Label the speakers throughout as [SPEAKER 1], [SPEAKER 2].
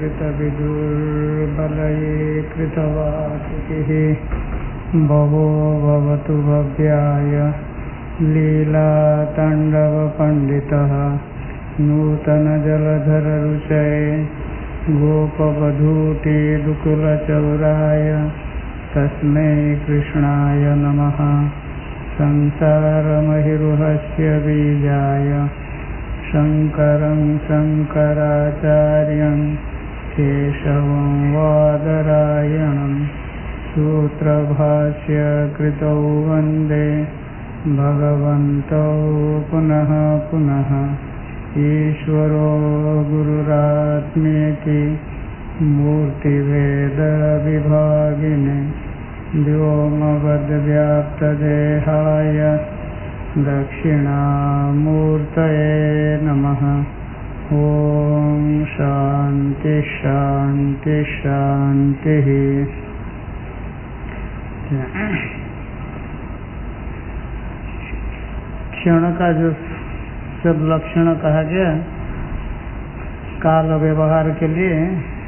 [SPEAKER 1] कृतविदुर्बलये कृतवासिभिः भवो भवतु भव्याय लीलाताण्डवपण्डितः नूतनजलधररुचये गोपवधूटे दुकुलचौराय तस्मै कृष्णाय नमः। संसारमहिरुहस्य बीजाय शङ्करं शङ्कराचार्यं केशवं वादरायणं सूत्रभाष्य कृतौ वन्दे भगवन्तौ पुनः पुनः। ईश्वरो गुरुरात्मेति मूर्तिभेदविभागिने व्योमवद्व्याप्तदेहाय दक्षिणामूर्तये नमः। ॐ शान्ति शान्ति शान्तिः। क्षण का जो सब लक्षण कहा गया काल व्यवहार के लिए,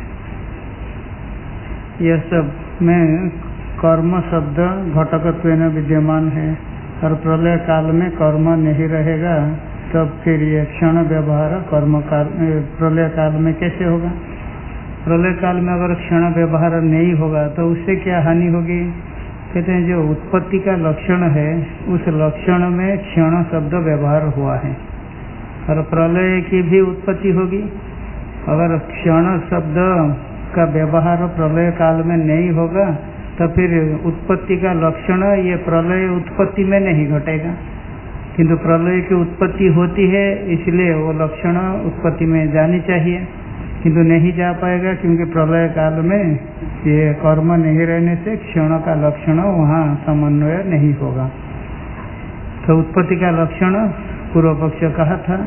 [SPEAKER 1] यह सब में कर्म शब्द घटकत्वेन विद्यमान है और प्रलय काल में कर्म नहीं रहेगा, तब फिर ये क्षण व्यवहार कर्म काल प्रलय काल में कैसे होगा? प्रलय काल में अगर क्षण व्यवहार नहीं होगा तो उससे क्या हानि होगी? कहते हैं जो उत्पत्ति का लक्षण है उस लक्षण में क्षण शब्द व्यवहार हुआ है और प्रलय की भी उत्पत्ति होगी। अगर क्षण शब्द का व्यवहार प्रलय काल में नहीं होगा तो फिर उत्पत्ति का लक्षण ये प्रलय उत्पत्ति में नहीं घटेगा, किंतु प्रलय की उत्पत्ति होती है इसलिए वो लक्षण उत्पत्ति में जानी चाहिए, किंतु नहीं जा पाएगा क्योंकि प्रलय काल में ये कर्म नहीं रहने से क्षण का लक्षण वहाँ समन्वय नहीं होगा। तो उत्पत्ति का लक्षण पूर्व पक्ष कहा था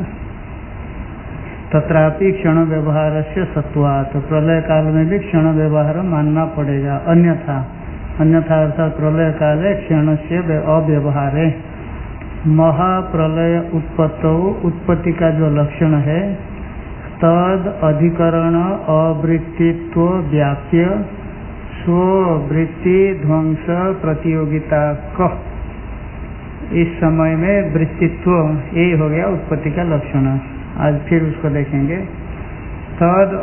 [SPEAKER 1] तत्रापि क्षण व्यवहार से सत्वात्, प्रलय काल में भी क्षण व्यवहार मानना पड़ेगा, अन्यथा अर्थात प्रलय काले क्षण से अव्यवहार है। महाप्रलय उत्पत्तौ, उत्पत्ति का जो लक्षण है तद अधिकरण अवृत्तित्व व्याप्य स्ववृत्ति ध्वंस प्रतियोगिता कह, इस समय में वृत्तित्व ये हो गया उत्पत्ति का लक्षण। आज फिर उसको देखेंगे। तद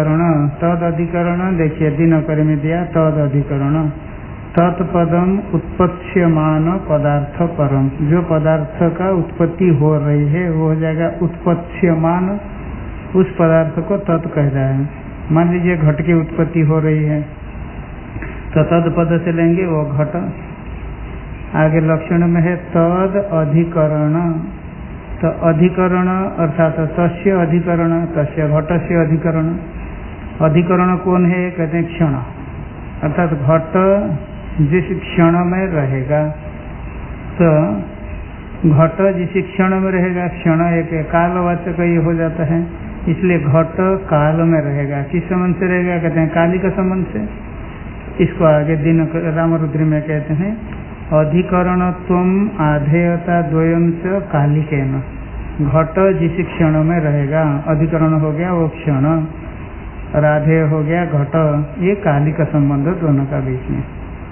[SPEAKER 1] अधिकरण देखिए दिनकरी में दिया तद अधिकरण, तत्पदम उत्पत्स्यमान पदार्थ परम, जो पदार्थ का उत्पत्ति हो रही है वो हो जाएगा उत्पत्स्यमान, उस पदार्थ को तत् कह रहा है। मान लीजिए घट की उत्पत्ति हो रही है तो तद पद से लेंगे वो घट। आगे लक्षण में है तद अधिकरण, तो अधिकरण अर्थात तस्य अधिकरण, तस्य घटस्य अधिकरण। अधिकरण कौन है? कहते हैं क्षण, अर्थात घट जिस क्षण में रहेगा, तो घट जिस क्षण में रहेगा, क्षण एक कालवाचक ये हो जाता है, इसलिए घट काल में रहेगा। किस संबंध से रहेगा? कहते हैं काली का संबंध से। इसको आगे दिन रामरुद्री में कहते हैं अधिकरणत्वम आधेयता द्वयं च कालिकेन, घट जिस क्षण में रहेगा, अधिकरण हो गया वो क्षण और आधेय हो गया घट, ये काली का संबंध दोनों का बीच में।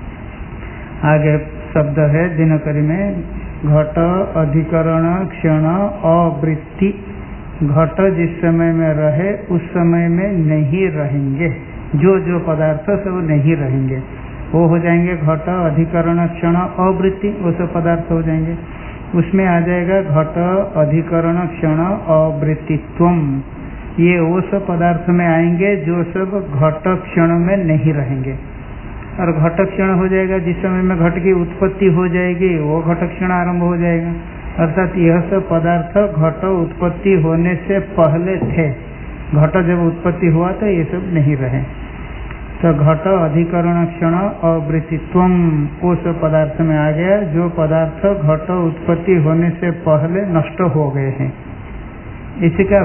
[SPEAKER 1] आगे शब्द है दिनकरी में घट अधिकरण क्षण अवृत्ति, घट जिस समय में रहे उस समय में नहीं रहेंगे, जो जो पदार्थ सब नहीं रहेंगे वो हो जाएंगे घट अधिकरण क्षण अवृत्ति, वो सब पदार्थ हो जाएंगे। उसमें आ जाएगा घट अधिकरण क्षण अवृत्तित्वम, ये वो सब पदार्थ में आएंगे जो सब घट क्षण में नहीं रहेंगे। और घट क्षण हो जाएगा जिस समय में घट की उत्पत्ति हो जाएगी वो घट क्षण आरंभ हो जाएगा, अर्थात यह सब पदार्थ घट उत्पत्ति होने से पहले थे, घट जब उत्पत्ति हुआ तो ये सब नहीं रहे। तो घट अधिकरण क्षण अवृत्तित्वम उस पदार्थ में आ गया जो पदार्थ घट उत्पत्ति होने से पहले नष्ट हो गए हैं। इसका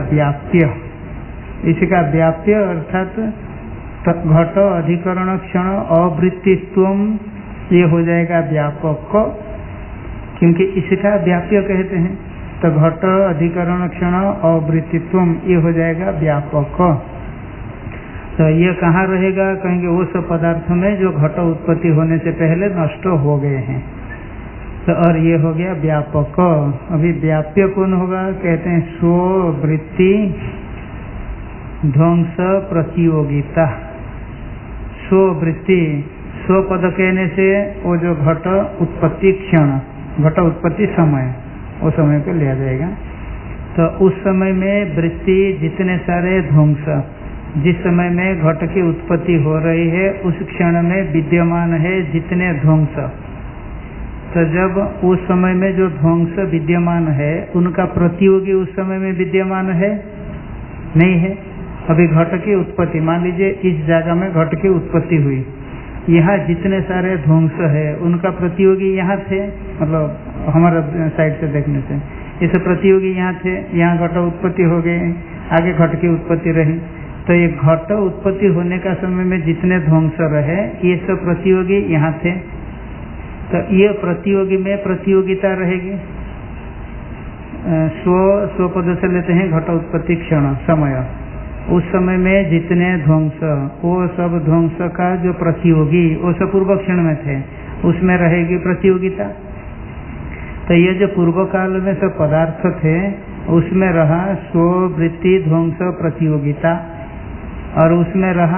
[SPEAKER 1] व्याप्य अर्थात घट अधिकरण क्षण अवृत्तित्वम ये हो जाएगा व्यापक, क्योंकि इसका व्याप्य कहते हैं। तो घट अधिकरण क्षण अवृत्तित्वम ये हो जाएगा व्यापक। तो ये कहाँ रहेगा? कहेंगे वो सब पदार्थ में जो घट उत्पत्ति होने से पहले नष्ट हो गए हैं। तो और ये हो गया व्यापक। अभी व्याप्य कौन होगा? कहते हैं स्ववृत्ति ध्वंस प्रतियोगिता। स्ववृत्ति, स्व पद कहने से वो जो घट उत्पत्ति क्षण, घट उत्पत्ति समय, वो समय को लिया जाएगा। तो उस समय में वृत्ति जितने सारे ध्वंस, जिस समय में घट की उत्पत्ति हो रही है उस क्षण में विद्यमान है जितने ध्वंस, तो जब उस समय में जो ध्वंस विद्यमान है उनका प्रतियोगी उस समय में विद्यमान है नहीं है। अभी घट की उत्पत्ति, मान लीजिए इस जगह में घट की उत्पत्ति हुई, यहाँ जितने सारे ध्वंस है उनका प्रतियोगी यहाँ थे, मतलब हमारा साइड से देखने से इस प्रतियोगी यहाँ थे, यहाँ घट उत्पत्ति हो गई, आगे घट की उत्पत्ति रही। तो ये घट उत्पत्ति होने का समय में जितने ध्वंस रहे ये सब प्रतियोगी यहाँ थे। तो ये प्रतियोगी में प्रतियोगिता रहेगी। स्व पद से लेते हैं घट उत्पत्ति क्षण समय, उस समय में जितने ध्वंस, वो सब ध्वंस का जो प्रतियोगी वो सब पूर्व क्षण में थे, उसमें रहेगी प्रतियोगिता। तो ये जो पूर्व काल में सब पदार्थ थे उसमें रहा स्ववृत्ति ध्वंस प्रतियोगिता, और उसमें रहा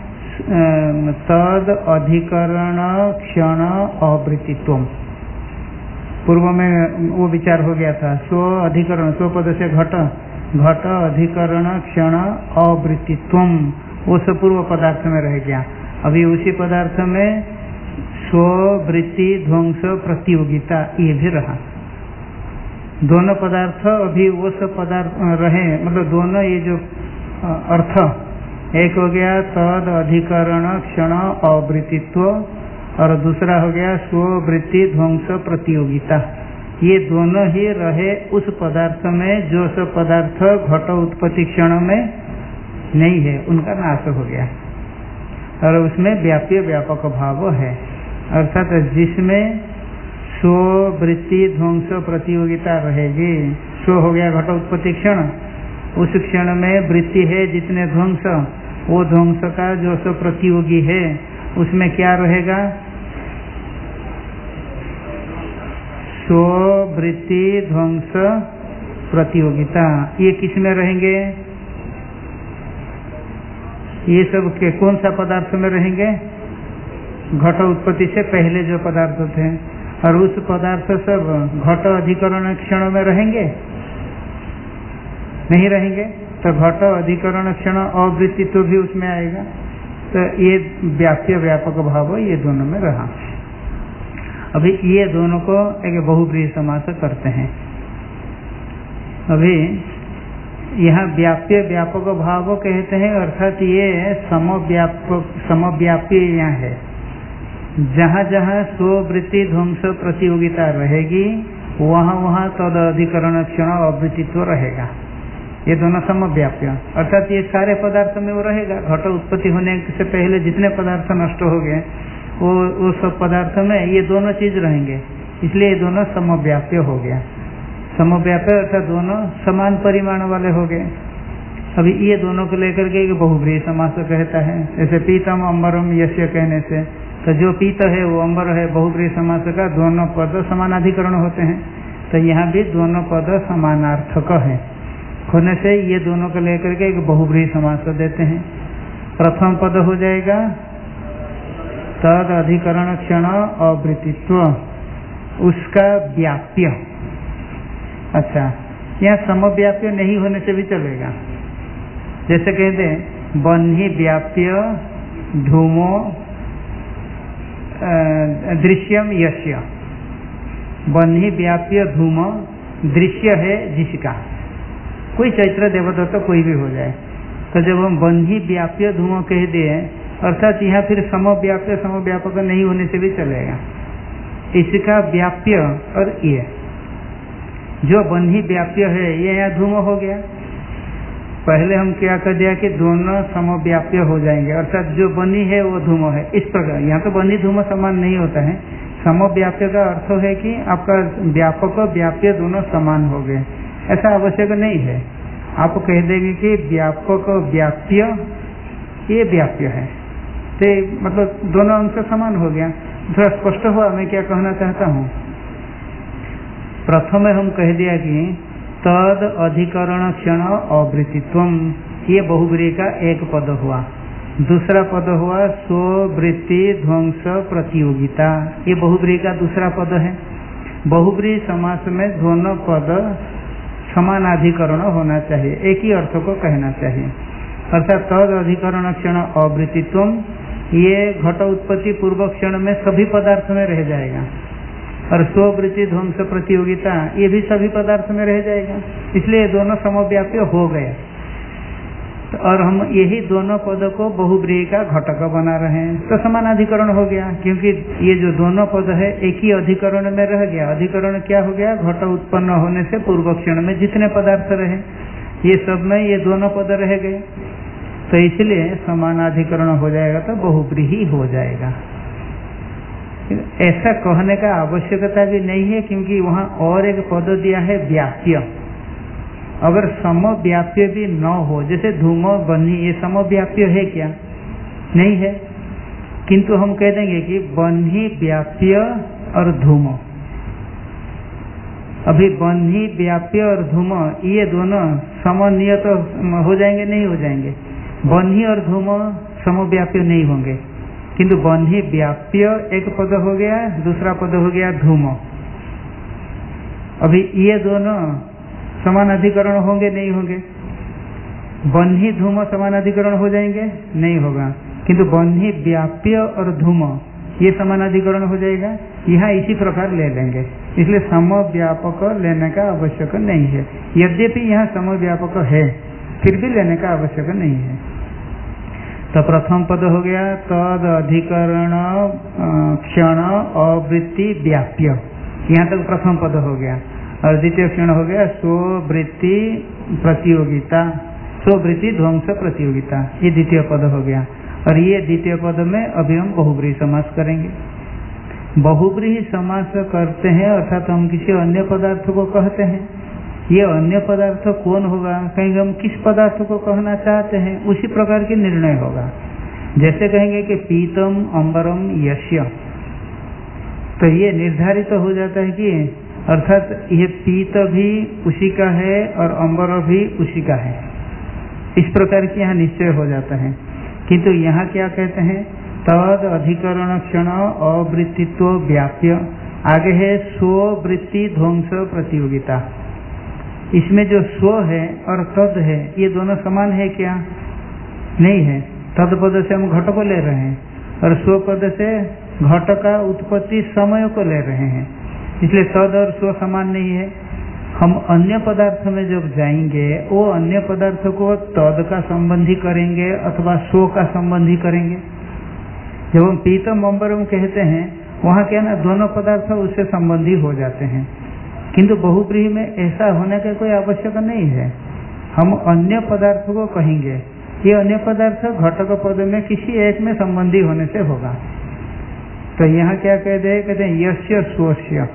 [SPEAKER 1] तद अधिकरण क्षण अवृत्तित्व। पूर्व में वो विचार हो गया था, स्व अधिकरण, स्व पद से घट, घट अधिकरण क्षण अवृत्तित्व, वो सब पूर्व पदार्थ में रह गया। अभी उसी पदार्थ में स्ववृत्ति ध्वंस प्रतियोगिता ये भी रहा। दोनों पदार्थ अभी वो सब पदार्थ रहे, मतलब दोनों ये जो अर्थ, एक हो गया तद अधिकरण क्षण अवृत्तित्व और दूसरा हो गया स्ववृत्ति ध्वंस प्रतियोगिता। ये दोनों ही रहे उस पदार्थ में जो सब पदार्थ घट उत्पत्ति क्षण में नहीं है, उनका नाश हो गया, और उसमें व्याप्य व्यापक भाव है। अर्थात जिसमें स्ववृत्ति ध्वंस प्रतियोगिता रहेगी, स्व हो गया घट उत्पत्ति क्षण, उस क्षण में वृत्ति है जितने ध्वंस, वो ध्वंस का जो सब प्रतियोगी है उसमें क्या रहेगा? स्ववृत्ति ध्वंस प्रतियोगिता। ये किस में रहेंगे? ये सब के कौन सा पदार्थ में रहेंगे? घट उत्पत्ति से पहले जो पदार्थ थे, और उस पदार्थ सब घट अधिकरण क्षण में रहेंगे नहीं रहेंगे। तो घट अधिकरण क्षण अवृत्तित्व भी उसमें आएगा। तो ये व्याप्य व्यापक भाव ये दोनों में रहा। अभी ये दोनों को एक बहुब्रीहि समास करते हैं। अभी यहाँ व्याप्य व्यापक भाव कहते हैं, अर्थात ये समव्यापी यहाँ है। जहाँ जहाँ स्ववृत्ति ध्वंस प्रतियोगिता रहेगी वहाँ वहाँ तद अधिकरण क्षण अवृत्तित्व रहेगा। ये दोनों समव्याप्य, अर्थात ये सारे पदार्थ में वो रहेगा। घट उत्पत्ति होने से पहले जितने पदार्थ नष्ट हो गए वो सब पदार्थ में ये दोनों चीज रहेंगे, इसलिए ये दोनों समव्याप्य हो गया। समव्याप्य अर्थात दोनों समान परिमाण वाले हो गए। अभी ये दोनों को लेकर के एक बहुब्रीहि समास कहता है। जैसे पीतम अम्बरम यस्य कहने से, तो जो पीत है वो अम्बर है, बहुब्रीहि समास का दोनों पद समानाधिकरण होते हैं। तो यहाँ भी दोनों पद समानार्थक है होने से ये दोनों को लेकर के एक बहुब्रीहि समास देते हैं। प्रथम पद हो जाएगा तद अधिकरण क्षण अवृत्तित्व, उसका व्याप्य। अच्छा, यहाँ समव्याप्य नहीं होने से भी चलेगा। जैसे कहते हैं बन्ही व्याप्य धूमो दृश्यम यस्य, बन्ही व्याप्य धूम दृश्य है जिसका, कोई चैत्र देवदत्त कोई भी हो जाए। तो जब हम बन्ही व्याप्य धूम कह दिए, अर्थात यहाँ फिर समव्याप्य समव्यापक नहीं होने से भी चलेगा। इसका व्याप्य और ये जो बन्ही व्याप्य है ये यहाँ धूम हो गया। पहले हम क्या कर दिया कि दोनों समव्याप्य हो जाएंगे, अर्थात जो बनी है वो धूम है। इस प्रकार यहाँ तो बनी धूम समान नहीं होता है। समव्याप्य का अर्थ है कि आपका व्यापक व्याप्य दोनों समान हो गए, ऐसा आवश्यक नहीं है। आप कह देंगे कि व्यापक व्याप्य ये व्याप्य है। तो मतलब दोनों अंश समान हो गया। थोड़ा स्पष्ट हुआ मैं क्या कहना चाहता हूँ। प्रथम हम कह दिया कि तद अधिकरण क्षण अवृत्तित्वम, ये बहुब्रीहि का एक पद हुआ। दूसरा पद हुआ स्ववृत्ति ध्वंस प्रतियोगिता, ये बहुब्रीहि का दूसरा पद है। बहुब्रीहि समास में दोनों पद समानाधिकरण होना चाहिए, एक ही अर्थ को कहना चाहिए। अर्थात तद अधिकरण क्षण अवृत्तित्वम, ये घट उत्पत्ति पूर्व क्षण में सभी पदार्थ में रह जाएगा, और स्ववृत्ति ध्वंस प्रतियोगिता ये भी सभी पदार्थ में रह जाएगा, इसलिए दोनों समव्याप्य हो गए। और हम यही दोनों पदों को बहुब्रीहि का घटक बना रहे हैं, तो समानाधिकरण हो गया, क्योंकि ये जो दोनों पद है एक ही अधिकरण में रह गया। अधिकरण क्या हो गया? घट उत्पन्न होने से पूर्व क्षण में जितने पदार्थ रहे ये सब में ये दोनों पद रह गए, तो इसलिए समानाधिकरण हो जाएगा, तो बहुब्रीहि हो जाएगा। ऐसा कहने का आवश्यकता भी नहीं है, क्योंकि वहाँ और एक पद दिया है व्याप्य। अगर समव्याप्य भी न हो, जैसे धूम बन्ही, ये समव्याप्य है क्या? नहीं है, किंतु हम कह देंगे कि बन्ही व्याप्य और धूम। अभी बन्ही व्याप्य और धूम ये दोनों समनियत हो जाएंगे? नहीं हो जाएंगे। बन्ही और धूम समव्याप्य नहीं होंगे, किंतु बन्ही व्याप्य एक पद हो गया, दूसरा पद हो गया धूम। अभी ये दोनों समान अधिकरण होंगे? नहीं होंगे। बन्ही धूम समान अधिकरण हो जाएंगे? नहीं होगा, किंतु बन्ही व्याप्य और धूम ये समान अधिकरण हो जाएगा। यहाँ इसी प्रकार ले लेंगे, इसलिए समव्यापक लेने का आवश्यक नहीं है। यद्यपि यहाँ समव्यापक है, फिर भी लेने का आवश्यक नहीं है। तो प्रथम पद हो गया तद अधिकरण क्षण अवृत्ति व्याप्य, यहाँ तक प्रथम पद हो गया। और द्वितीय क्षण हो गया स्ववृत्ति प्रतियोगिता, स्ववृत्ति ध्वंस प्रतियोगिता, ये द्वितीय पद हो गया। और ये द्वितीय पद में अभी हम बहुब्रीहि समास करेंगे। बहुब्रीहि समास करते हैं अर्थात हम किसी अन्य पदार्थ को कहते हैं। ये अन्य पदार्थ कौन होगा? कहेंगे हम किस पदार्थ को कहना चाहते हैं, उसी प्रकार की निर्णय होगा। जैसे कहेंगे कि पीतम अंबरम यस्य, तो ये निर्धारित हो जाता है कि अर्थात ये पीत भी उसी का है और अंबर भी उसी का है, इस प्रकार की यहाँ निश्चय हो जाता है। किंतु यहाँ क्या कहते हैं? तद अधिकरण क्षण अवृत्तित्व व्याप्य, आगे है स्ववृत्ति ध्वंस प्रतियोगिता। इसमें जो स्व है और तद है ये दोनों समान है क्या? नहीं है। तद पद से हम घट को ले रहे हैं और स्व पद से घट का उत्पत्ति समय को ले रहे हैं, इसलिए तद और स्व समान नहीं है। हम अन्य पदार्थ में जब जाएंगे वो अन्य पदार्थ को तद का संबंधी करेंगे अथवा स्व का संबंधी करेंगे। जब हम पीतम अंबरम कहते हैं वहाँ क्या ना दोनों पदार्थ उससे संबंधी हो जाते हैं, किंतु बहुब्रीहि में ऐसा होने का कोई आवश्यक नहीं है। हम अन्य पदार्थ को कहेंगे, ये अन्य पदार्थ घटक पद में किसी एक में संबंधी होने से होगा। तो यहाँ क्या कहते हैं? यस्य स्वस्य,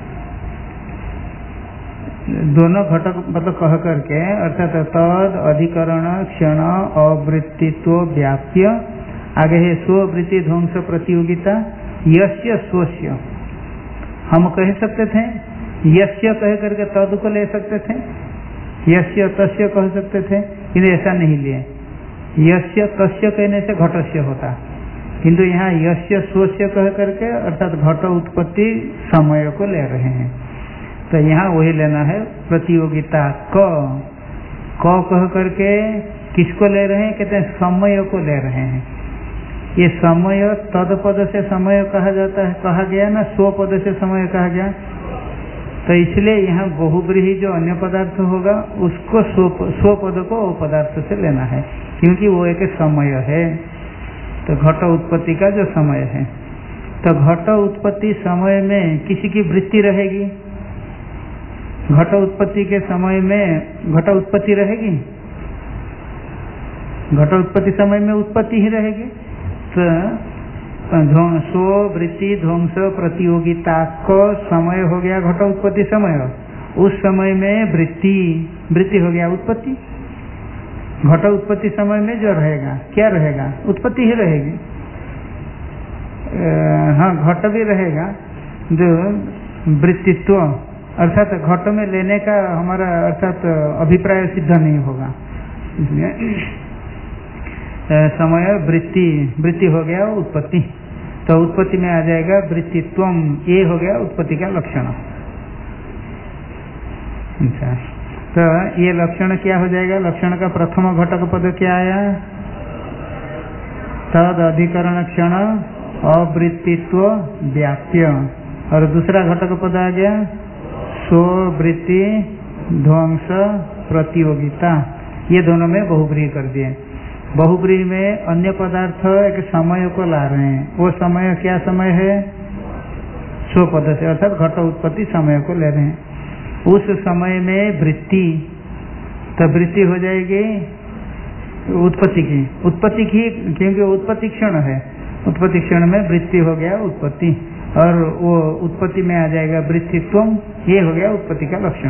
[SPEAKER 1] दोनों घटक मतलब कह करके अर्थात तद अधिकरण क्षण अवृत्तित्व व्याप्य, आगे है स्ववृत्ति ध्वंस प्रतियोगिता। यस्य स्वस्य हम कह सकते थे, यस्य कह करके तद को ले सकते थे, यस्य तस्य कह सकते थे, किंतु ऐसा नहीं लिए। यस्य तस्य कहने से घटस्य होता, किंतु यहाँ यस्य स्वस्य कह करके अर्थात घट उत्पत्ति समय को ले रहे हैं। तो यहाँ वही लेना है प्रतियोगिता क कह करके किसको ले रहे हैं? कहते हैं समय को ले रहे हैं। ये समय तद पद से समय कहा जाता है, कहा गया ना, स्व पद से समय कहा गया। तो इसलिए यहाँ बहुब्रीहि जो अन्य पदार्थ होगा उसको स्व पद को वो पदार्थ से लेना है, क्योंकि वो एक समय है। तो घट उत्पत्ति का जो समय है, तो घट उत्पत्ति समय में किसी की वृत्ति रहेगी। घट उत्पत्ति के समय में घट उत्पत्ति रहेगी, घट उत्पत्ति समय में उत्पत्ति ही रहेगी। तो स्ववृत्ति ध्वंस प्रतियोगिता को समय हो गया घट उत्पत्ति समय, उस समय में वृत्ति हो गया उत्पत्ति। घट उत्पत्ति समय में जो रहेगा क्या रहेगा, उत्पत्ति ही रहेगी। हाँ, घट भी रहेगा, जो वृत्तित्व अर्थात घट में लेने का हमारा अर्थात अभिप्राय सिद्ध नहीं होगा। समय वृत्ति हो गया उत्पत्ति, तो उत्पत्ति में आ जाएगा वृत्तित्वम, ये हो गया उत्पत्ति का लक्षण। अच्छा, तो ये लक्षण क्या हो जाएगा, लक्षण का प्रथम घटक पद क्या आया, तद अधिकरण क्षण अवृत्तित्व व्याप्य, और दूसरा घटक पद आ गया स्ववृत्ति ध्वंस प्रतियोगिता। ये दोनों में बहुब्रीहि कर दिए। बहुब्रीहि में अन्य पदार्थ एक समय को ला रहे हैं, वो समय क्या समय है, स्व पद से, अर्थात घट उत्पत्ति समय को ले रहे हैं। उस समय में वृत्ति, तो वृत्ति हो जाएगी उत्पत्ति की, क्योंकि उत्पत्ति क्षण है, उत्पत्ति क्षण में वृत्ति हो गया उत्पत्ति, और वो उत्पत्ति में आ जाएगा वृत्तित्व, ये हो गया उत्पत्ति का लक्षण।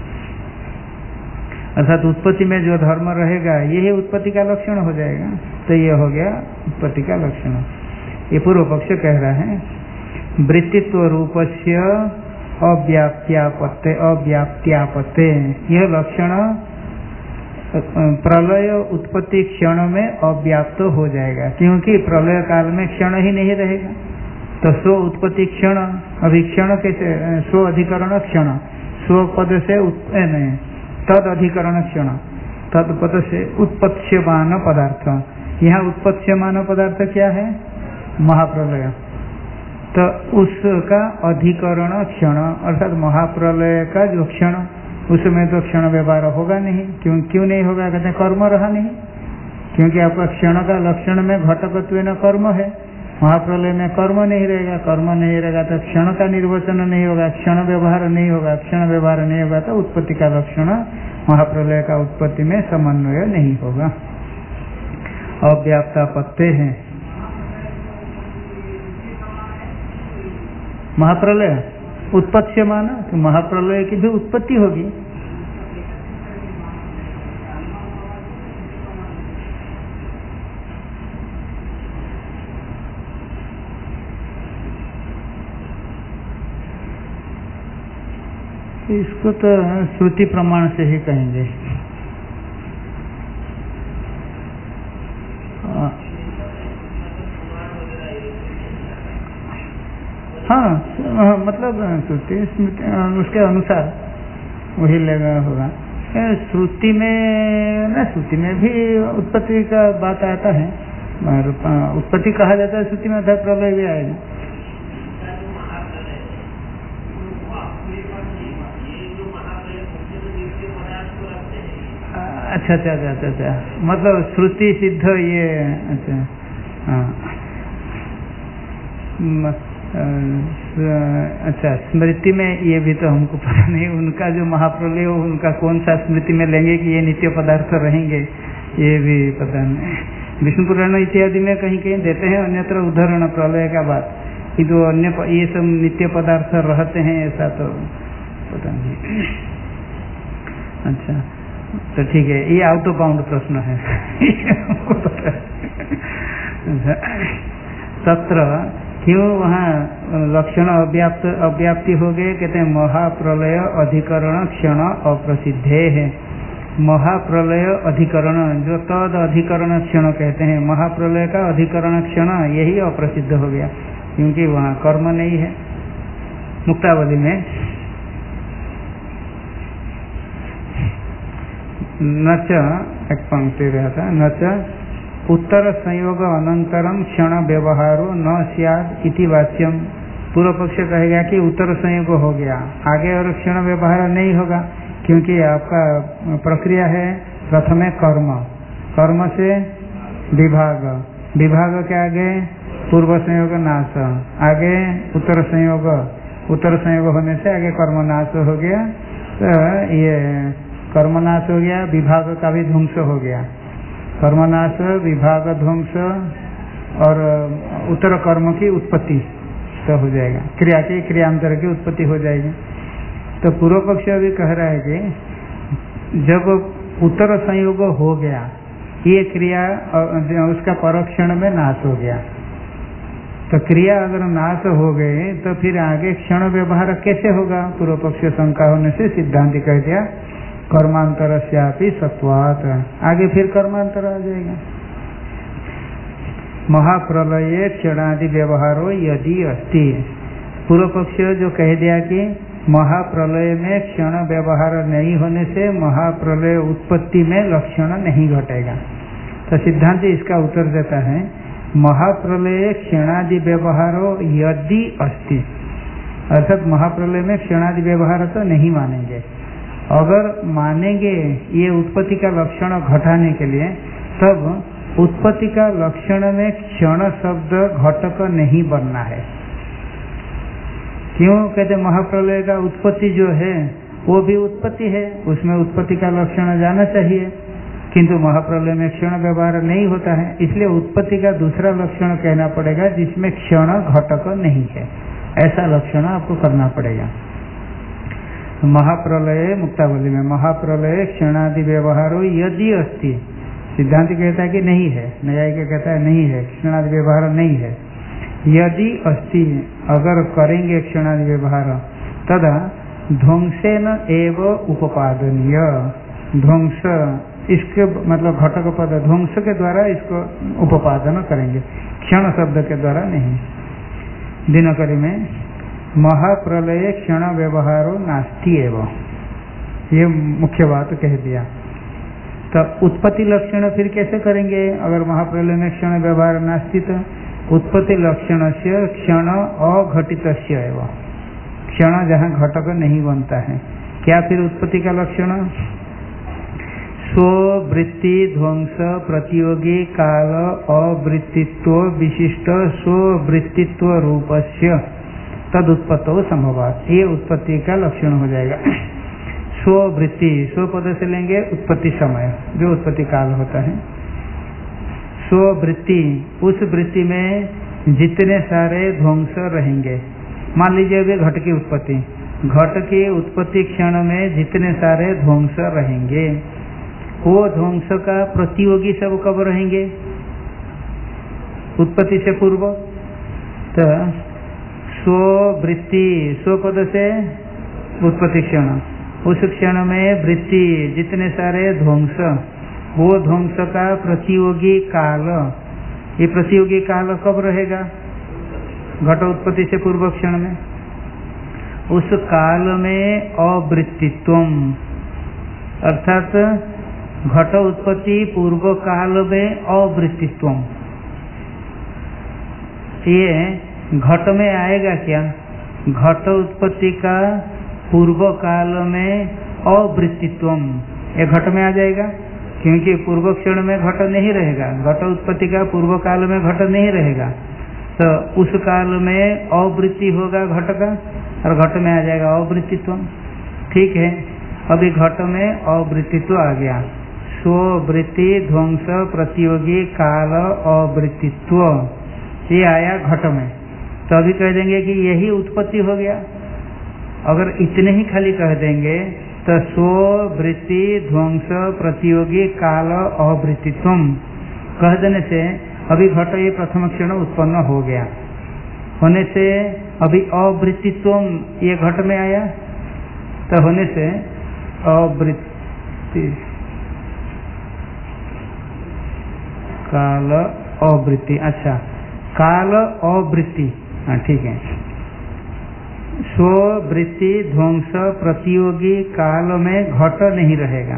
[SPEAKER 1] अर्थात उत्पत्ति में जो धर्म रहेगा यही उत्पत्ति का लक्षण हो जाएगा, तो ये हो गया उत्पत्ति का लक्षण। ये पूर्व पक्ष कह रहा है वृत्तित्व रूपस्य अव्याप्त्यापत्ते, यह लक्षण प्रलय उत्पत्ति क्षण में अव्याप्त हो जाएगा, क्योंकि प्रलय काल में क्षण ही नहीं रहेगा। तो स्व उत्पत्ति क्षण, अभी क्षण कैसे, स्व अधिकरण क्षण, स्व पद से तद अधिकरण क्षण, तद पद से उत्पत्स्यमान पदार्थ। यहाँ उत्पत्स्यमान पदार्थ क्या है, महाप्रलय, तो उसका अधिकरण क्षण अर्थात महाप्रलय का जो क्षण, उसमें तो क्षण व्यवहार होगा नहीं। क्यों नहीं होगा, कहते हैं कर्म रहा नहीं, क्योंकि आपका क्षण का लक्षण में घटकत्व न कर्म है, महाप्रलय में कर्म नहीं रहेगा, कर्म नहीं रहेगा तो क्षण का निर्वचन नहीं होगा, क्षण व्यवहार नहीं होगा, क्षण व्यवहार नहीं होगा तो उत्पत्ति का लक्षण महाप्रलय का उत्पत्ति में समन्वय नहीं होगा। अव्याप्तापत्ते हैं महाप्रलय उत्पत्ति माना, तो महाप्रलय की भी उत्पत्ति होगी। इसको तो श्रुति प्रमाण से ही कहेंगे। हाँ, मतलब श्रुति स्मृति उसके अनुसार वही लगा होगा। श्रुति में ना, श्रुति में भी उत्पत्ति का बात आता है, उत्पत्ति कहा जाता है श्रुति में, अर्थात प्रलय भी आएगा। अच्छा, मतलब श्रुति सिद्ध ये, अच्छा स्मृति में ये भी तो हमको पता नहीं, उनका जो महाप्रलय हो उनका कौन सा स्मृति में लेंगे कि ये नित्य पदार्थ रहेंगे, ये भी पता नहीं। विष्णु पुराण इत्यादि में कहीं कहीं देते हैं अन्यत्र उदाहरण प्रलय का बात, कि जो अन्य ये सब नित्य पदार्थ रहते हैं, ऐसा तो पता नहीं। अच्छा, तो ठीक है, ये आउट ऑफ बाउंड प्रश्न है। तत्र क्यों वहाँ लक्षण अव्याप्ति हो गए, कहते हैं महाप्रलय अधिकरण क्षण अप्रसिद्धे है। महाप्रलय अधिकरण जो तद अधिकरण क्षण कहते हैं, महाप्रलय का अधिकरण क्षण यही अप्रसिद्ध हो गया, क्योंकि वहाँ कर्म नहीं है। मुक्तावली में नच एक पंक्ति रहता, नच उत्तर संयोग अनंतरम क्षण व्यवहारो न स्याद इति वाच्यम। पूर्व पक्ष कहेगा कि उत्तर संयोग हो गया, आगे और क्षण व्यवहार नहीं होगा, क्योंकि आपका प्रक्रिया है प्रथमे कर्म, कर्म से विभाग, विभाग के आगे पूर्व संयोग नाश, आगे उत्तर संयोग, उत्तर संयोग होने से आगे कर्म नाश हो गया। तो ये कर्मनाश हो गया, विभाग का भी ध्वंस हो गया, कर्मनाश विभाग ध्वंस और उत्तर कर्म की उत्पत्ति तो हो जाएगा, क्रिया की क्रियांतर की उत्पत्ति हो जाएगी। तो पूर्व पक्ष अभी कह रहा है कि जब उत्तर संयोग हो गया, ये क्रिया उसका परक्षण में नाश हो गया। तो क्रिया अगर नाश हो गए तो फिर आगे क्षण व्यवहार कैसे होगा? पूर्व पक्ष शंका होने से सिद्धांत कह दिया कर्मांतर श्यापी सत्वात, आगे फिर कर्मांतर आ जाएगा। महाप्रलय क्षणादि व्यवहारो यदि अस्ति, पूर्व पक्ष जो कह दिया कि महाप्रलय में क्षण व्यवहार नहीं होने से महाप्रलय उत्पत्ति में लक्षण नहीं घटेगा, तो सिद्धांत इसका उत्तर देता है महाप्रलय क्षणादि व्यवहारो यदि अस्ति, अर्थात महाप्रलय में क्षणादि व्यवहार तो नहीं मानेंगे। अगर मानेंगे ये उत्पत्ति का लक्षण घटाने के लिए, तब उत्पत्ति का लक्षण में क्षण शब्द घटक नहीं बनना है। क्यों कहते महाप्रलय का उत्पत्ति जो है वो भी उत्पत्ति है, उसमें उत्पत्ति का लक्षण जाना चाहिए, किंतु महाप्रलय में क्षण व्यवहार नहीं होता है, इसलिए उत्पत्ति का दूसरा लक्षण कहना पड़ेगा जिसमें क्षण घटक नहीं है, ऐसा लक्षण आपको करना पड़ेगा। महाप्रलय मुक्तावली में महाप्रलय क्षणादि व्यवहारो यदि अस्ति, सिद्धांत कहता है कि नहीं है, न्यायिक कहता है नहीं है, क्षणादि व्यवहार नहीं है। यदि अस्ति, अगर करेंगे क्षणादि व्यवहार, तदा ध्वंसेन एव उपादनीय, ध्वंस इसके मतलब घटक पद ध्वंस के द्वारा इसको उपादन करेंगे, क्षण शब्द के द्वारा नहीं। दिनकरी में महाप्रलय क्षण व्यवहारो नास्ति एवं, ये मुख्य बात कह दिया। तब उत्पत्ति लक्षण फिर कैसे करेंगे? अगर महाप्रलय में क्षण व्यवहार नास्ति, तो उत्पत्ति लक्षण से क्षण अघटित एवं, क्षण जहाँ घटक नहीं बनता है, क्या फिर उत्पत्ति का लक्षण? स्ववृत्ति ध्वंस प्रतियोगी काल अवृत्तित्व विशिष्ट स्ववृत्तित्व रूपस्य तदुत्पत्तो संभवात्, ये उत्पत्ति का लक्षण हो जाएगा। स्ववृत्ति, स्व पद से लेंगे उत्पत्ति समय, जो उत्पत्ति काल होता है। स्ववृत्ति, उस वृत्ति में जितने सारे ध्वंस रहेंगे, मान लीजिए वे घट की उत्पत्ति, घट की उत्पत्ति क्षण में जितने सारे ध्वंस रहेंगे, वो ध्वंस का प्रतियोगी सब कब रहेंगे? उत्पत्ति से पूर्व। तो स्ववृत्ति, स्व पद से उत्पत्ति क्षण, उस क्षण में वृत्ति जितने सारे ध्वंस, वो ध्वंस का प्रतियोगी काल, ये प्रतियोगी काल कब रहेगा? घट उत्पत्ति से पूर्व क्षण में। उस काल में अवृत्तित्वम, अर्थात घट उत्पत्ति पूर्व काल में अवृत्तित्वम, ये घट में आएगा क्या? घट उत्पत्ति का पूर्व काल में अवृत्तित्वम, ये घट में आ जाएगा, क्योंकि पूर्व क्षण में घट नहीं रहेगा, घट उत्पत्ति का पूर्व काल में घट नहीं रहेगा, तो उस काल में अवृत्ति होगा घट का, और घट में आ जाएगा अवृत्तित्व। ठीक है, अभी घट में अवृत्तित्व आ गया, स्ववृत्ति ध्वंस प्रतियोगी काल अवृत्तित्व, ये आया घट में, तो अभी कह देंगे कि यही उत्पत्ति हो गया। अगर इतने ही खाली कह देंगे तो स्ववृत्ति ध्वंस प्रतियोगी काल अवृत्तित्वम कह देने से अभी घट ये प्रथम क्षण उत्पन्न हो गया, होने से अभी अवृत्तित्वम ये घट में आया, तो होने से अवृत्ति काल अवृत्ति, अच्छा काल अवृत्ति, हाँ ठीक है। स्ववृत्ति ध्वंस प्रतियोगी काल में घट नहीं रहेगा।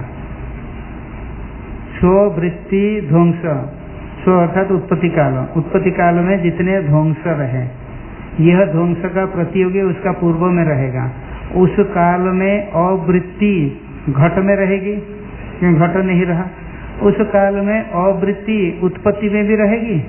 [SPEAKER 1] स्ववृत्ति ध्वंस, स्व अर्थात उत्पत्ति काल, उत्पत्ति काल में जितने ध्वंस रहे, यह ध्वंस का प्रतियोगी उसका पूर्व में रहेगा, उस काल में अवृत्ति घट में रहेगी, क्योंकि घट नहीं रहा। उस काल में अवृत्ति उत्पत्ति में भी रहेगी,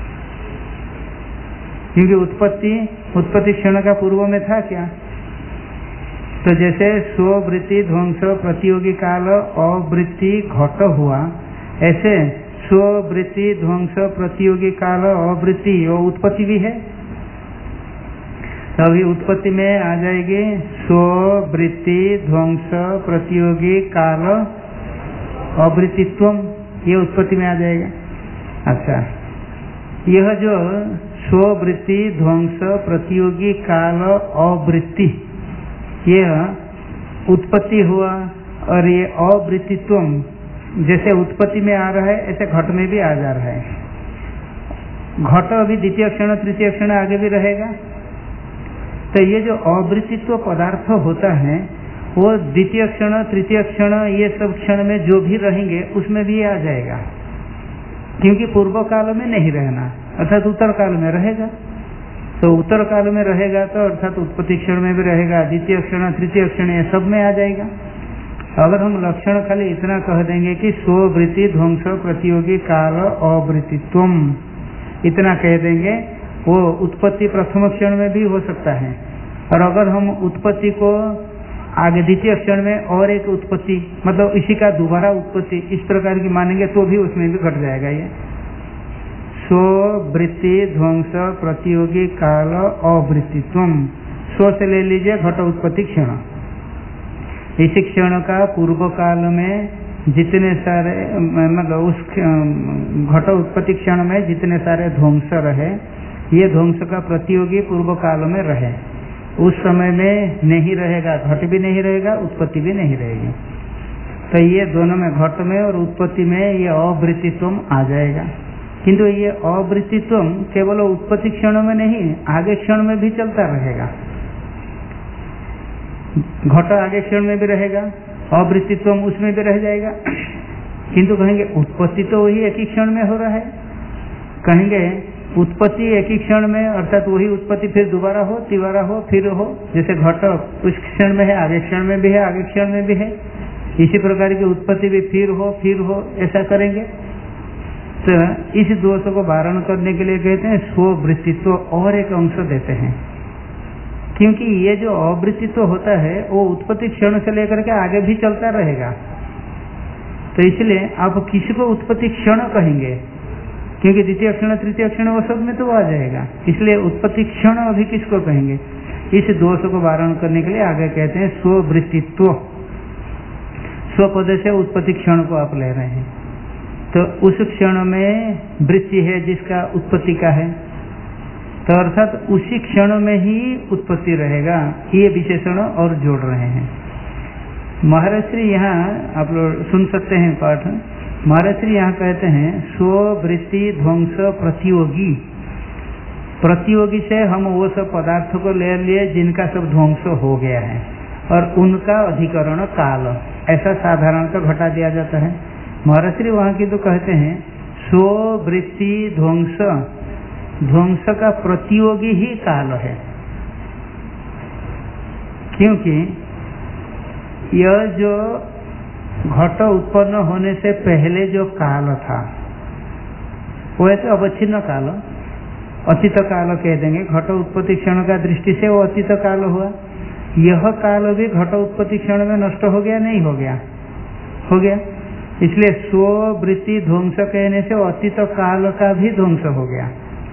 [SPEAKER 1] क्योंकि उत्पत्ति क्षण का पूर्व में था क्या? तो जैसे स्ववृत्ति ध्वंस प्रतियोगी काल अवृत्ति घट हुआ, ऐसे स्ववृत्ति ध्वंस प्रतियोगी काल अवृत्ति वो उत्पत्ति भी है। तो अभी उत्पत्ति में आ जाएगी स्ववृत्ति ध्वंस प्रतियोगी काल अवृत्तित्वम, ये उत्पत्ति में आ जाएगा। अच्छा, यह जो स्ववृत्ति ध्वंस प्रतियोगी काल अवृत्ति, यह उत्पत्ति हुआ, और ये अवृत्तित्वम जैसे उत्पत्ति में आ रहा है ऐसे घट में भी आ जा रहा है। घट अभी द्वितीय क्षण तृतीय क्षण आगे भी रहेगा, तो ये जो अवृत्तित्व पदार्थ होता है वो द्वितीय क्षण तृतीय क्षण ये सब क्षण में जो भी रहेंगे उसमें भी आ जाएगा, क्योंकि पूर्व काल में नहीं रहना, अर्थात उत्तर काल में रहेगा। तो उत्तर काल में रहेगा तो अर्थात उत्पत्ति क्षण में भी रहेगा, द्वितीय क्षण तृतीय क्षण ये सब में आ जाएगा। अगर हम लक्षण खाली इतना कह देंगे कि स्ववृत्ति ध्वंस प्रतियोगी काल अवृत्तित्वम, इतना कह देंगे, वो उत्पत्ति प्रथम क्षण में भी हो सकता है। और अगर हम उत्पत्ति को आगे द्वितीय क्षण में और एक उत्पत्ति, मतलब इसी का दोबारा उत्पत्ति, इस प्रकार की मानेंगे तो भी उसमें भी घट जाएगा। ये स्ववृत्ति ध्वंस प्रतियोगी काल अवृत्तित्वम, स्व से ले लीजिए घट उत्पत्ति क्षण। इसी क्षण का पूर्व काल में जितने सारे, मतलब उस घट उत्पत्ति क्षण में जितने सारे ध्वंस रहे, ये ध्वंस का प्रतियोगी पूर्व काल में रहे, उस समय में नहीं रहेगा, घट भी नहीं रहेगा, उत्पत्ति भी नहीं रहेगी। तो ये दोनों में, घट में और उत्पत्ति में, ये अवृत्तित्वम आ जाएगा। किंतु ये अवृत्तित्वम केवल उत्पत्ति क्षण में नहीं, आगे क्षण में भी चलता रहेगा। घट आगे क्षण में भी रहेगा, अवृत्तित्वम उसमें भी रह जाएगा। किंतु कहेंगे उत्पत्ति तो वही एक ही क्षण में हो रहा है, कहेंगे उत्पत्ति एक ही क्षण में, अर्थात वही उत्पत्ति फिर दोबारा हो, तिबारा हो, फिर हो। जैसे घट उस क्षण में है, आगे क्षण में भी है, आगे क्षण में भी है, इसी प्रकार की उत्पत्ति भी फिर हो, ऐसा करेंगे। तो इस दोष को वारण करने के लिए कहते हैं स्ववृत्तित्व, और एक अंश देते हैं। क्योंकि ये जो अवृत्तित्व होता है वो उत्पत्ति क्षण से लेकर के आगे भी चलता रहेगा, तो इसलिए आप किसी को उत्पत्ति क्षण कहेंगे, क्योंकि द्वितीय क्षण तृतीय क्षण वो सब में तो आ जाएगा, इसलिए उत्पत्ति क्षण अभी किसको कहेंगे। इस दोष को वारण करने के लिए आगे कहते हैं स्ववृत्तित्व। स्वपद से उत्पत्ति क्षण को आप ले रहे हैं, तो उस क्षण में वृत्ति है जिसका उत्पत्ति का है, तो अर्थात उसी क्षण में ही उत्पत्ति रहेगा, ये विशेषण और जोड़ रहे हैं। महाराज श्री यहाँ आप लोग सुन सकते हैं पाठ, महाराज श्री यहाँ कहते हैं स्ववृत्ति ध्वंस प्रतियोगी। प्रतियोगी से हम वो सब पदार्थ को ले लिए जिनका सब ध्वंस हो गया है, और उनका अधिकरण काल, ऐसा साधारणतः घटा दिया जाता है। महाराज श्री वहाँ की तो कहते हैं स्ववृत्ति ध्वंस का प्रतियोगी ही काल है, क्योंकि यह जो घट उत्पन्न होने से पहले जो काल था वो है तो अवच्छिन्न काल, अतीत काल कह देंगे। घट उत्पत्ति क्षण का दृष्टि से वो अतीत काल हुआ। यह काल भी घट उत्पत्ति क्षण में नष्ट हो गया, नहीं हो गया? हो गया। इसलिए स्ववृत्ति ध्वंस कहने से अतीत काल का भी ध्वंस हो गया,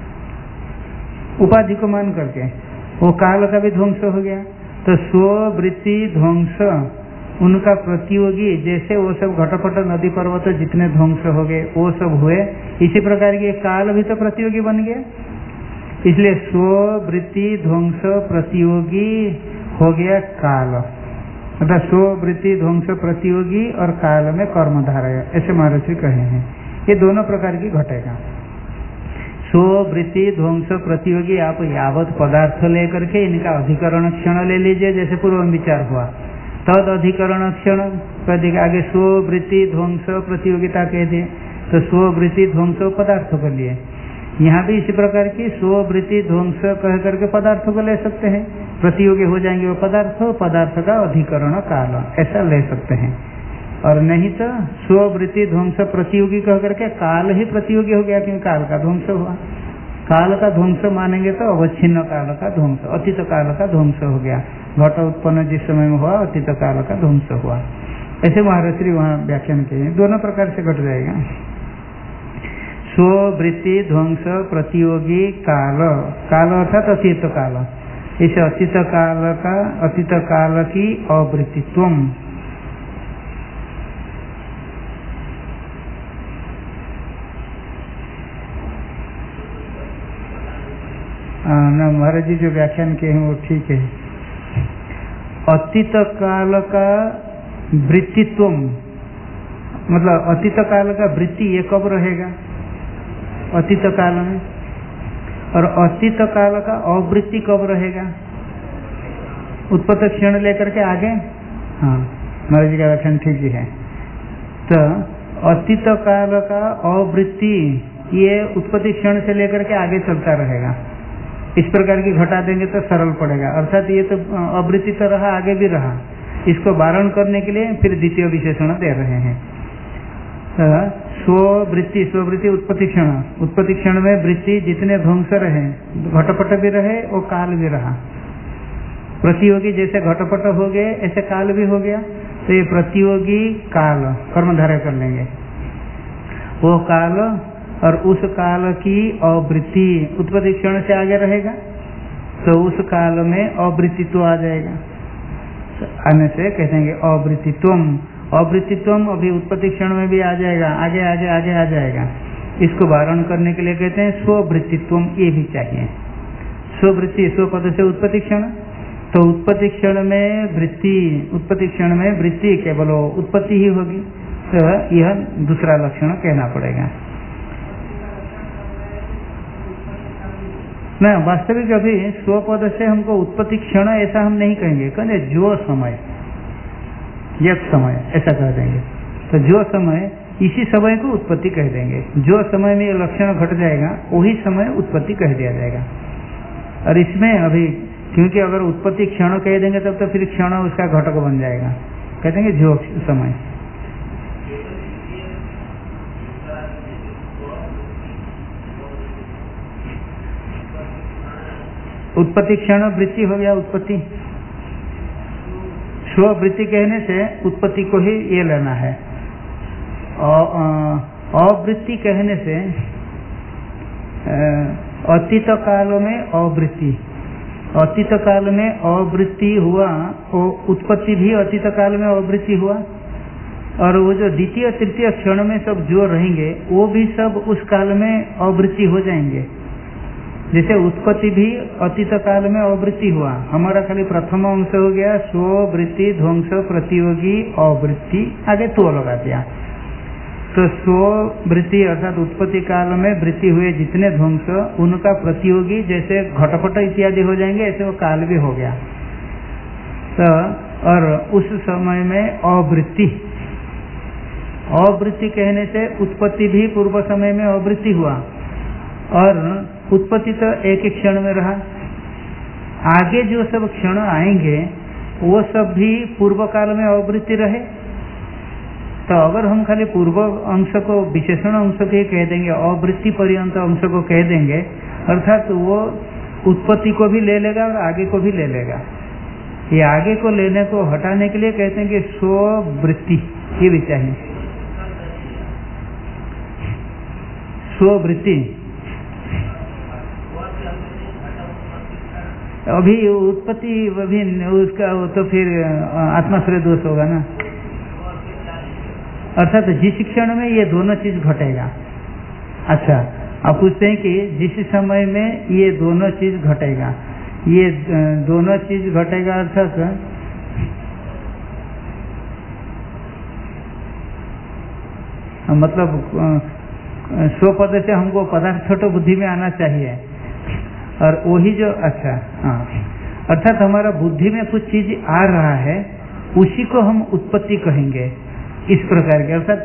[SPEAKER 1] उपाधि को मान करके वो काल का भी ध्वंस हो गया। तो स्ववृत्ति ध्वंस उनका प्रतियोगी, जैसे वो सब घटपट नदी पर्वत जितने ध्वंस हो गए वो सब हुए, इसी प्रकार के काल भी तो प्रतियोगी बन गया। इसलिए स्ववृत्ति ध्वंस प्रतियोगी हो गया काल, अर्थात स्ववृत्ति ध्वंस प्रतियोगी और काल में कर्मधारय, ऐसे महाराज जी कहे हैं। ये दोनों प्रकार की घटेगा। स्ववृत्ति ध्वंस प्रतियोगी आप यावत पदार्थ लेकर के इनका अधिकरण क्षण ले लीजिए, जैसे पूर्व विचार हुआ, तद अधिकरण क्षण कह आगे स्ववृत्ति ध्वंस प्रतियोगिता कह दिए, तो स्ववृत्ति ध्वंस पदार्थ को लिए। यहाँ भी इसी प्रकार की स्ववृत्ति ध्वंस कह करके पदार्थ को ले सकते हैं, प्रतियोगी हो जाएंगे वो पदार्थ, पदार्थ का अधिकरण काल, ऐसा ले सकते हैं। और नहीं तो स्ववृत्ति ध्वंस प्रतियोगी कह करके काल ही प्रतियोगी हो गया, क्योंकि काल का ध्वंस हुआ। काल का ध्वंस मानेंगे तो अवच्छिन्न काल का ध्वंस, अतीत काल का ध्वंस हो गया। घट उत्पन्न जिस समय में हुआ अतीत काल का ध्वंस हुआ, ऐसे महाराज श्री वहाँ व्याख्यान किए। दोनों प्रकार से घट जाएगा। स्ववृत्ति ध्वंस प्रतियोगी काल, काल अर्थात अतीत काल, इस अतीत काल का, अतीत काल की अवृत्तित्वम, ना महाराज जी जो व्याख्यान किए हैं वो ठीक है। अतीत काल का वृत्तित्व, मतलब अतीत काल का वृत्ति ये कब रहेगा? अतीत काल में। और अतीत काल का अवृत्ति कब रहेगा? उत्पत्ति क्षण लेकर के आगे। हाँ, महाराज जी का व्याख्यान ठीक ही है। तो अतीत काल का अवृत्ति ये उत्पत्ति क्षण से लेकर के आगे चलता रहेगा। इस प्रकार की घटा देंगे तो सरल पड़ेगा। अर्थात ये तो अवृत्ति तो रहा, आगे भी रहा। इसको वारण करने के लिए फिर द्वितीय विशेषण दे रहे हैं। स्ववृत्ति, स्ववृत्ति उत्पत्ति क्षण, उत्पत्ति क्षण में वृत्ति जितने ध्वंस रहे, घटपट भी रहे और काल भी रहा। प्रतियोगी जैसे घटपट हो गए ऐसे काल भी हो गया। तो ये प्रतियोगी काल कर्मधारय कर लेंगे। वो काल और उस काल की अवृत्ति उत्पत्ति क्षण से आगे रहेगा, तो उस काल में अवृत्तित्व आ जाएगा। आने से कहते हैं अवृत्तित्वम, अवृत्तित्वम अभी उत्पत्ति क्षण में भी आ जाएगा, आगे आगे आगे आ जाएगा। इसको वारण करने के लिए कहते हैं स्ववृत्तित्वम, ये भी चाहिए। स्ववृत्ति, स्व पद से उत्पत्ति क्षण, तो उत्पत्ति क्षण में वृत्ति, उत्पत्ति क्षण में वृत्ति केवल उत्पत्ति ही होगी। तो यह दूसरा लक्षण कहना पड़ेगा ना। वास्तविक अभी स्वपद से हमको उत्पत्ति क्षण ऐसा हम नहीं कहेंगे, कहेंगे जो समय, यक समय ऐसा कह देंगे। तो जो समय, इसी समय को उत्पत्ति कह देंगे। जो समय में लक्षण घट जाएगा वही समय उत्पत्ति कह दिया जाएगा। और इसमें अभी क्योंकि अगर उत्पत्ति क्षण कह देंगे तब तो फिर क्षण उसका घटक बन जाएगा, कह देंगे जो समय। उत्पत्ति क्षण वृत्ति हो गया उत्पत्ति। स्ववृत्ति कहने से उत्पत्ति को ही ये लेना है। अवृत्ति कहने से अतीत काल में अवृत्ति, अतीत काल में अवृत्ति हुआ, वो उत्पत्ति भी अतीत काल में अवृत्ति हुआ। और वो जो द्वितीय तृतीय क्षण में सब जो रहेंगे वो भी सब उस काल में अवृत्ति हो जाएंगे। जैसे उत्पत्ति भी अतीत काल में अवृत्ति हुआ, हमारा खाली प्रथम अंश हो गया स्ववृत्ति ध्वंस प्रतियोगी अवृत्ति, आगे तो लगा दिया। तो स्ववृत्ति अर्थात उत्पत्ति काल में वृत्ति हुए जितने ध्वंस, उनका प्रतियोगी जैसे घटपट इत्यादि हो जाएंगे, ऐसे वो काल भी हो गया। तो और उस समय में अवृत्ति, अवृत्ति कहने से उत्पत्ति भी पूर्व समय में अवृत्ति हुआ और उत्पत्ति तो एक ही क्षण में रहा। आगे जो सब क्षण आएंगे वो सब भी पूर्व काल में अवृत्ति रहे। तो अगर हम खाली पूर्व अंश को विशेषण अंश को ही कह देंगे, अवृत्ति पर्यंत अंश को कह देंगे, अर्थात वो उत्पत्ति को भी ले लेगा और आगे को भी ले लेगा। ये आगे को लेने को हटाने के लिए कहते हैं कि स्ववृत्ति, ये भी चाहिए स्ववृत्ति। अभी उत्पत्ति अभी उसका तो फिर आत्माश्रय दोष होगा ना। अर्थात जिस क्षण में ये दोनों चीज घटेगा। अच्छा, आप पूछते हैं कि जिस समय में ये दोनों चीज घटेगा, ये दोनों चीज घटेगा अर्थात मतलब स्वपद से हमको पदार्थ तो बुद्धि में आना चाहिए और वही जो, अच्छा हाँ, अर्थात हमारा बुद्धि में कुछ चीज आ रहा है उसी को हम उत्पत्ति कहेंगे, इस प्रकार के। अर्थात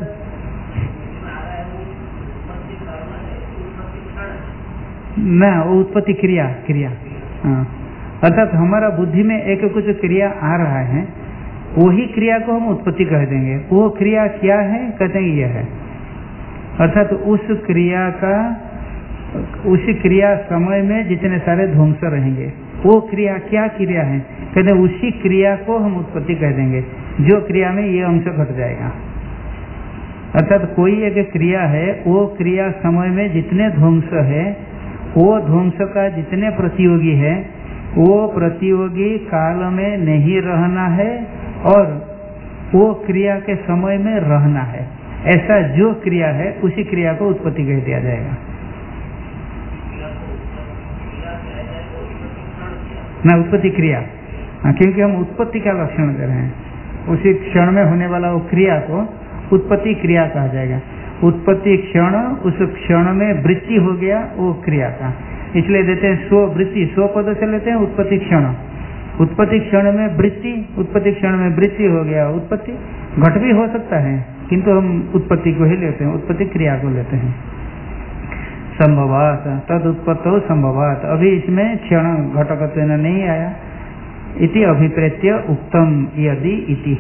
[SPEAKER 1] ना वो उत्पत्ति क्रिया, क्रिया हाँ, अर्थात हमारा बुद्धि में एक कुछ क्रिया आ रहा है, वही क्रिया को हम उत्पत्ति कह देंगे। वो क्रिया क्या है, कहते हैं यह है। अर्थात उस क्रिया का, उसी क्रिया समय में जितने सारे ध्वंस रहेंगे, वो क्रिया क्या क्रिया है, कहते हैं उसी क्रिया को हम उत्पत्ति कह देंगे, जो क्रिया में ये अंश घट जाएगा। अर्थात कोई एक क्रिया है, वो क्रिया समय में जितने ध्वंस है, वो ध्वंस का जितने प्रतियोगी है, वो प्रतियोगी काल में नहीं रहना है और वो क्रिया के समय में रहना है। ऐसा जो क्रिया है उसी क्रिया को उत्पत्ति कह दिया जाएगा। ना उत्पत्ति क्रिया, क्योंकि हम उत्पत्ति का लक्षण दे रहे हैं। उसी क्षण में होने वाला वो क्रिया को उत्पत्ति क्रिया कहा जाएगा। उत्पत्ति क्षण, उस क्षण में वृत्ति हो गया वो क्रिया का, इसलिए देते हैं स्व वृत्ति। स्व पद से लेते हैं उत्पत्ति क्षण। उत्पत्ति क्षण में वृत्ति, उत्पत्ति क्षण में वृत्ति हो गया उत्पत्ति। घट भी हो सकता है किंतु हम उत्पत्ति को ही लेते हैं, उत्पत्ति क्रिया को लेते हैं। संभवात तद उत्पत्तो संभवात, अभी इसमें क्षण घटकत्वेन नहीं आया। इति अभिप्रेत्य उक्तम यदि इति,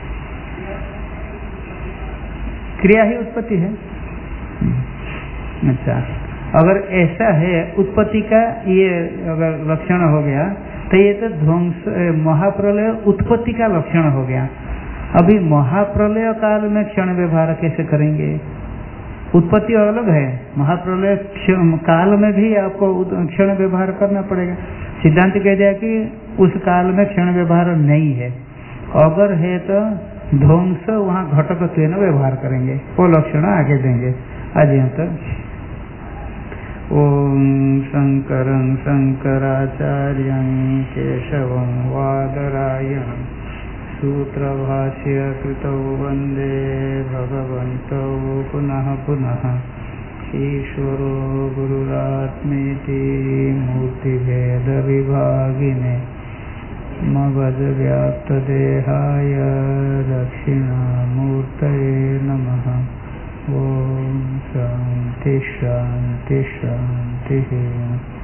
[SPEAKER 1] क्रिया ही उत्पत्ति है। अच्छा, अगर ऐसा है उत्पत्ति का ये अगर लक्षण हो गया तो ये तो ध्वंस महाप्रलय उत्पत्ति का लक्षण हो गया। अभी महाप्रलय काल में क्षण व्यवहार कैसे करेंगे? उत्पत्ति अलग है, महाप्रलय काल में भी आपको क्षण व्यवहार करना पड़ेगा। सिद्धांत कह दिया कि उस काल में क्षण व्यवहार नहीं है, अगर है तो ध्वंस वहाँ घटकत्वेन व्यवहार करेंगे, वो लक्षण आगे देंगे। आज यहाँ तक। ओम शंकरं शंकराचार्यं केशवं वादरायणं सूत्रभाष्य कृतौ वन्दे भगवन्तौ पुनः पुनः। ईश्वरो गुरुरात्मेति मूर्तिभेद विभागिने मगधव्याप्तदेहाय दक्षिणामूर्तये नमः। ओम शांति शांति शांति।